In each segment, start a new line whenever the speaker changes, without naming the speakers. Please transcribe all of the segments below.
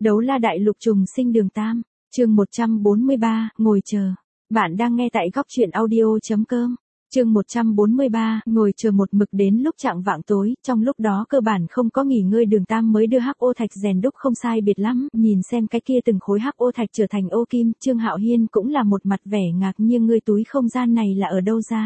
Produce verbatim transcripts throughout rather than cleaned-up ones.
Đấu la đại lục trùng sinh đường Tam, chương một trăm bốn mươi ba, ngồi chờ. Bạn đang nghe tại góc truyện audio.com. Chương một trăm bốn mươi ba, ngồi chờ một mực đến lúc chạng vạng tối, trong lúc đó cơ bản không có nghỉ ngơi đường Tam mới đưa hắc ô thạch rèn đúc không sai biệt lắm, nhìn xem cái kia từng khối hắc ô thạch trở thành ô kim, Trương Hạo Hiên cũng là một mặt vẻ ngạc nhiên, ngươi túi không gian này là ở đâu ra.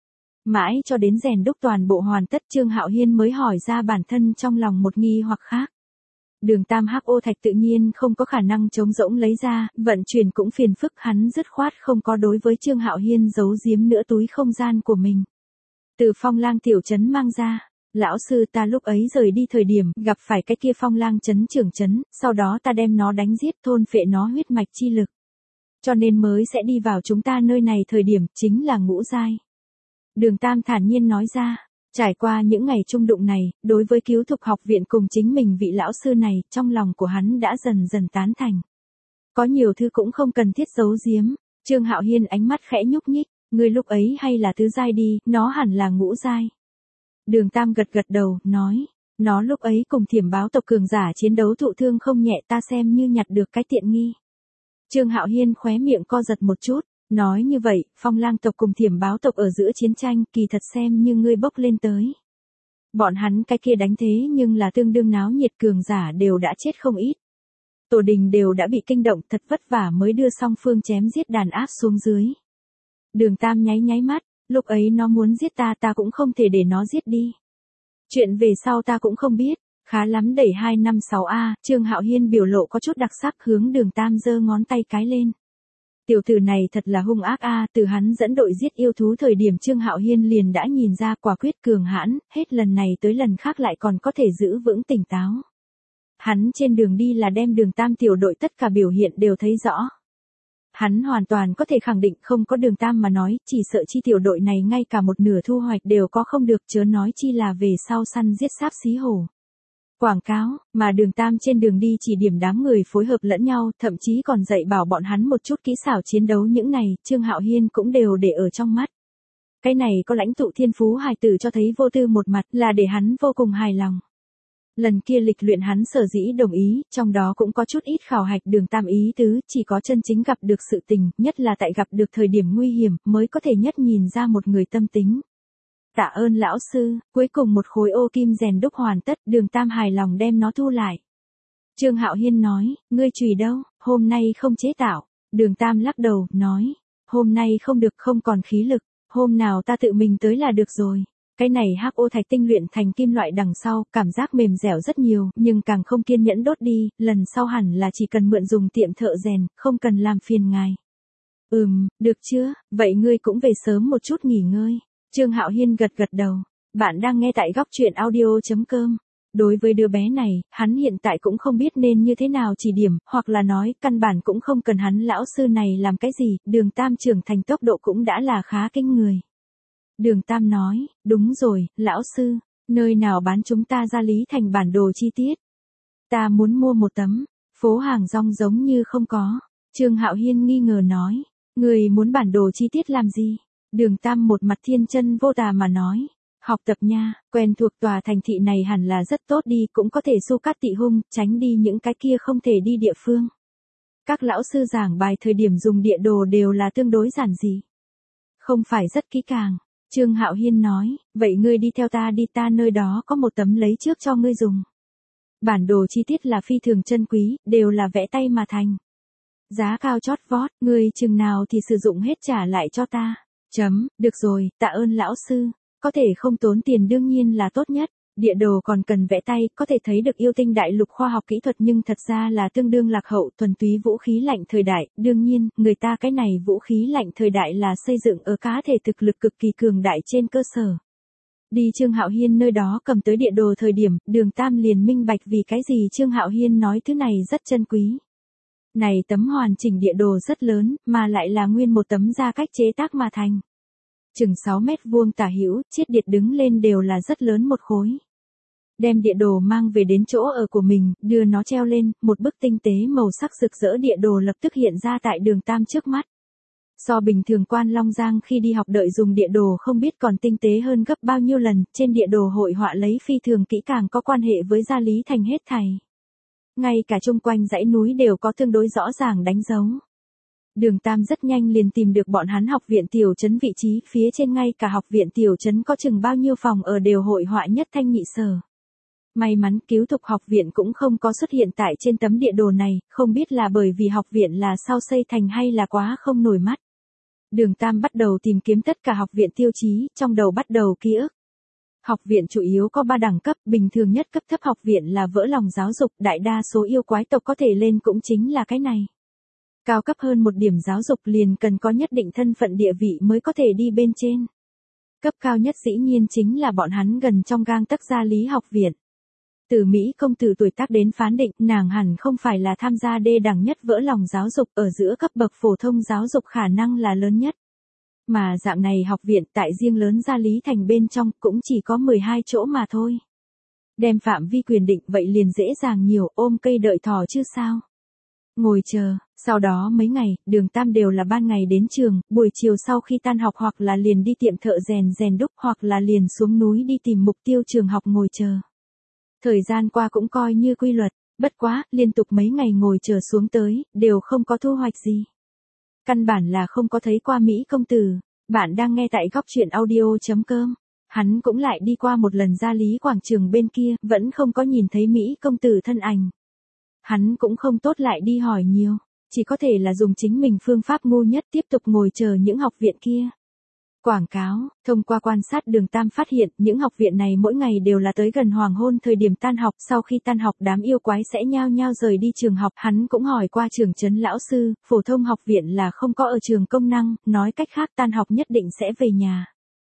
Mãi cho đến rèn đúc toàn bộ hoàn tất, Trương Hạo Hiên mới hỏi ra bản thân trong lòng một nghi hoặc khác. Đường Tam hắc ô thạch tự nhiên không có khả năng trống rỗng lấy ra, vận chuyển cũng phiền phức, hắn dứt khoát không có đối với Trương Hạo Hiên giấu giếm nữa túi không gian của mình. Từ Phong Lang tiểu trấn mang ra, lão sư ta lúc ấy rời đi thời điểm gặp phải cái kia Phong Lang trấn trưởng trấn, sau đó ta đem nó đánh giết thôn phệ nó huyết mạch chi lực. Cho nên mới sẽ đi vào chúng ta nơi này thời điểm chính là ngũ giai. Đường Tam thản nhiên nói ra. Trải qua những ngày chung đụng này, đối với cứu thục học viện cùng chính mình vị lão sư này, trong lòng của hắn đã dần dần tán thành. Có nhiều thứ cũng không cần thiết giấu giếm. Trương Hạo Hiên ánh mắt khẽ nhúc nhích, người lúc ấy hay là tứ giai đi, nó hẳn là ngũ giai. Đường Tam gật gật đầu, nói, nó lúc ấy cùng Thiểm Báo tộc cường giả chiến đấu thụ thương không nhẹ, ta xem như nhặt được cái tiện nghi. Trương Hạo Hiên khóe miệng co giật một chút. Nói như vậy, Phong Lang tộc cùng Thiểm Báo tộc ở giữa chiến tranh kỳ thật xem như ngươi bốc lên tới. Bọn hắn cái kia đánh thế nhưng là tương đương náo nhiệt, cường giả đều đã chết không ít. Tổ đình đều đã bị kinh động, thật vất vả mới đưa song phương chém giết đàn áp xuống dưới. Đường Tam nháy nháy mắt, lúc ấy nó muốn giết ta ta cũng không thể để nó giết đi. Chuyện về sau ta cũng không biết, khá lắm đẩy hai năm sáu a, Trương Hạo Hiên biểu lộ có chút đặc sắc, hướng Đường Tam giơ ngón tay cái lên. Tiểu tử này thật là hung ác a, từ hắn dẫn đội giết yêu thú thời điểm Trương Hạo Hiên liền đã nhìn ra quả quyết cường hãn, hết lần này tới lần khác lại còn có thể giữ vững tỉnh táo. Hắn trên đường đi là đem Đường Tam tiểu đội tất cả biểu hiện đều thấy rõ. Hắn hoàn toàn có thể khẳng định không có Đường Tam mà nói, chỉ sợ chi tiểu đội này ngay cả một nửa thu hoạch đều có không được, chớ nói chi là về sau săn giết sáp xí hổ. Quảng cáo, mà Đường Tam trên đường đi chỉ điểm đám người phối hợp lẫn nhau, thậm chí còn dạy bảo bọn hắn một chút kỹ xảo chiến đấu, những này, Trương Hạo Hiên cũng đều để ở trong mắt. Cái này có lãnh tụ thiên phú hài tử cho thấy vô tư một mặt là để hắn vô cùng hài lòng. Lần kia lịch luyện hắn sở dĩ đồng ý, trong đó cũng có chút ít khảo hạch Đường Tam ý tứ, chỉ có chân chính gặp được sự tình, nhất là tại gặp được thời điểm nguy hiểm, mới có thể nhất nhìn ra một người tâm tính. Tạ ơn lão sư, cuối cùng một khối ô kim rèn đúc hoàn tất, Đường Tam hài lòng đem nó thu lại. Trương Hạo Hiên nói, ngươi chùy đâu, hôm nay không chế tạo. Đường Tam lắc đầu, nói, hôm nay không được, không còn khí lực, hôm nào ta tự mình tới là được rồi. Cái này hắc ô thạch tinh luyện thành kim loại đằng sau, cảm giác mềm dẻo rất nhiều, nhưng càng không kiên nhẫn đốt đi, lần sau hẳn là chỉ cần mượn dùng tiệm thợ rèn, không cần làm phiền ngài. Ừm, được chưa, vậy ngươi cũng về sớm một chút nghỉ ngơi. Trương Hạo Hiên gật gật đầu. Bạn đang nghe tại góc truyện audio.com. Đối với đứa bé này, hắn hiện tại cũng không biết nên như thế nào chỉ điểm, hoặc là nói, căn bản cũng không cần hắn lão sư này làm cái gì, Đường Tam trưởng thành tốc độ cũng đã là khá kinh người. Đường Tam nói, đúng rồi, lão sư, nơi nào bán chúng ta ra lý thành bản đồ chi tiết. Ta muốn mua một tấm, phố hàng rong giống như không có. Trương Hạo Hiên nghi ngờ nói, người muốn bản đồ chi tiết làm gì? Đường Tam một mặt thiên chân vô tà mà nói, học tập nha, quen thuộc tòa thành thị này hẳn là rất tốt đi, cũng có thể su cát tị hung, tránh đi những cái kia không thể đi địa phương. Các lão sư giảng bài thời điểm dùng địa đồ đều là tương đối giản dị, không phải rất kỹ càng. Trương Hạo Hiên nói, vậy ngươi đi theo ta đi, ta nơi đó có một tấm lấy trước cho ngươi dùng. Bản đồ chi tiết là phi thường chân quý, đều là vẽ tay mà thành. Giá cao chót vót, ngươi chừng nào thì sử dụng hết trả lại cho ta. Chấm, được rồi, tạ ơn lão sư, có thể không tốn tiền đương nhiên là tốt nhất, địa đồ còn cần vẽ tay, có thể thấy được yêu tinh đại lục khoa học kỹ thuật nhưng thật ra là tương đương lạc hậu, thuần túy vũ khí lạnh thời đại, đương nhiên, người ta cái này vũ khí lạnh thời đại là xây dựng ở cá thể thực lực cực kỳ cường đại trên cơ sở. Đi Trương Hạo Hiên nơi đó cầm tới địa đồ thời điểm, Đường Tam liền minh bạch vì cái gì Trương Hạo Hiên nói thứ này rất chân quý. Này tấm hoàn chỉnh địa đồ rất lớn, mà lại là nguyên một tấm da cách chế tác mà thành. Chừng sáu mét vuông tả hữu, chiết điện đứng lên đều là rất lớn một khối. Đem địa đồ mang về đến chỗ ở của mình, đưa nó treo lên, một bức tinh tế màu sắc rực rỡ địa đồ lập tức hiện ra tại Đường Tam trước mắt. So bình thường Quan Long Giang khi đi học đợi dùng địa đồ không biết còn tinh tế hơn gấp bao nhiêu lần, trên địa đồ hội họa lấy phi thường kỹ càng có quan hệ với gia lý thành hết thảy. Ngay cả chung quanh dãy núi đều có tương đối rõ ràng đánh dấu. Đường Tam rất nhanh liền tìm được bọn hắn học viện tiểu trấn vị trí phía trên, ngay cả học viện tiểu trấn có chừng bao nhiêu phòng ở đều hội họa nhất thanh nhị sở. May mắn cứu thục học viện cũng không có xuất hiện tại trên tấm địa đồ này, không biết là bởi vì học viện là sau xây thành hay là quá không nổi mắt. Đường Tam bắt đầu tìm kiếm tất cả học viện tiêu chí, trong đầu bắt đầu ký ức. Học viện chủ yếu có ba đẳng cấp, bình thường nhất cấp thấp học viện là vỡ lòng giáo dục, đại đa số yêu quái tộc có thể lên cũng chính là cái này. Cao cấp hơn một điểm giáo dục liền cần có nhất định thân phận địa vị mới có thể đi bên trên. Cấp cao nhất dĩ nhiên chính là bọn hắn gần trong gang tấc gia lý học viện. Từ Mỹ công tử tuổi tác đến phán định, nàng hẳn không phải là tham gia đê đẳng nhất vỡ lòng giáo dục, ở giữa cấp bậc phổ thông giáo dục khả năng là lớn nhất. Mà dạng này học viện tại riêng lớn gia lý thành bên trong cũng chỉ có mười hai chỗ mà thôi. Đem phạm vi quyền định vậy liền dễ dàng nhiều, ôm cây đợi thỏ chứ sao. Ngồi chờ, sau đó mấy ngày, Đường Tam đều là ban ngày đến trường, buổi chiều sau khi tan học hoặc là liền đi tiệm thợ rèn rèn đúc hoặc là liền xuống núi đi tìm mục tiêu trường học ngồi chờ. Thời gian qua cũng coi như quy luật, bất quá, liên tục mấy ngày ngồi chờ xuống tới, đều không có thu hoạch gì. Căn bản là không có thấy qua Mỹ công tử. Bạn đang nghe tại góc truyện audio chấm com. Hắn cũng lại đi qua một lần gia lý quảng trường bên kia, vẫn không có nhìn thấy Mỹ công tử thân ảnh. Hắn cũng không tốt lại đi hỏi nhiều, chỉ có thể là dùng chính mình phương pháp ngu nhất tiếp tục ngồi chờ những học viện kia. Quảng cáo, thông qua quan sát Đường Tam phát hiện những học viện này mỗi ngày đều là tới gần hoàng hôn thời điểm tan học, sau khi tan học đám yêu quái sẽ nhao nhao rời đi trường học. Hắn cũng hỏi qua trường trấn lão sư, phổ thông học viện là không có ở trường công năng, nói cách khác tan học nhất định sẽ về nhà.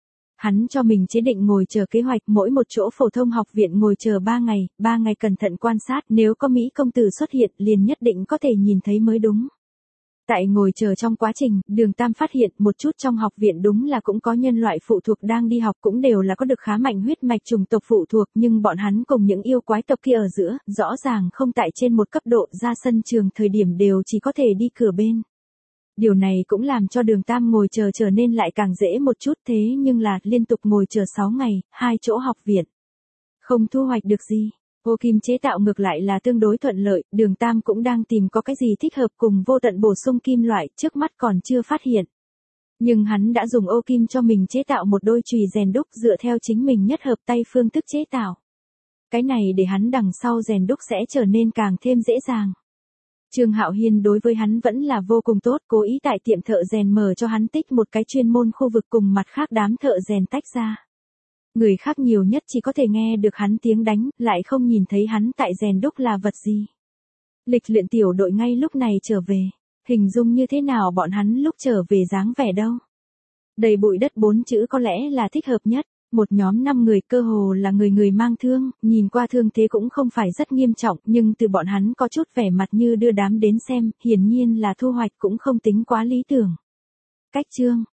Hắn cho mình chế định ngồi chờ kế hoạch, mỗi một chỗ phổ thông học viện ngồi chờ ba ngày, ba ngày cẩn thận quan sát, nếu có Mỹ công tử xuất hiện liền nhất định có thể nhìn thấy mới đúng. Tại ngồi chờ trong quá trình, Đường Tam phát hiện một chút trong học viện đúng là cũng có nhân loại phụ thuộc đang đi học, cũng đều là có được khá mạnh huyết mạch chủng tộc phụ thuộc, nhưng bọn hắn cùng những yêu quái tộc kia ở giữa, rõ ràng không tại trên một cấp độ, ra sân trường thời điểm đều chỉ có thể đi cửa bên. Điều này cũng làm cho Đường Tam ngồi chờ trở nên lại càng dễ một chút, thế nhưng là liên tục ngồi chờ sáu ngày, hai chỗ học viện. Không thu hoạch được gì. Ô kim chế tạo ngược lại là tương đối thuận lợi, Đường Tam cũng đang tìm có cái gì thích hợp cùng vô tận bổ sung kim loại, trước mắt còn chưa phát hiện. Nhưng hắn đã dùng ô kim cho mình chế tạo một đôi chùy rèn đúc dựa theo chính mình nhất hợp tay phương thức chế tạo. Cái này để hắn đằng sau rèn đúc sẽ trở nên càng thêm dễ dàng. Trương Hạo Hiên đối với hắn vẫn là vô cùng tốt, cố ý tại tiệm thợ rèn mở cho hắn tích một cái chuyên môn khu vực cùng mặt khác đám thợ rèn tách ra. Người khác nhiều nhất chỉ có thể nghe được hắn tiếng đánh, lại không nhìn thấy hắn tại rèn đúc là vật gì. Lịch luyện tiểu đội ngay lúc này trở về, hình dung như thế nào bọn hắn lúc trở về dáng vẻ đâu. Đầy bụi đất bốn chữ có lẽ là thích hợp nhất, một nhóm năm người cơ hồ là người người mang thương, nhìn qua thương thế cũng không phải rất nghiêm trọng, nhưng từ bọn hắn có chút vẻ mặt như đưa đám đến xem, hiển nhiên là thu hoạch cũng không tính quá lý tưởng. Cách chương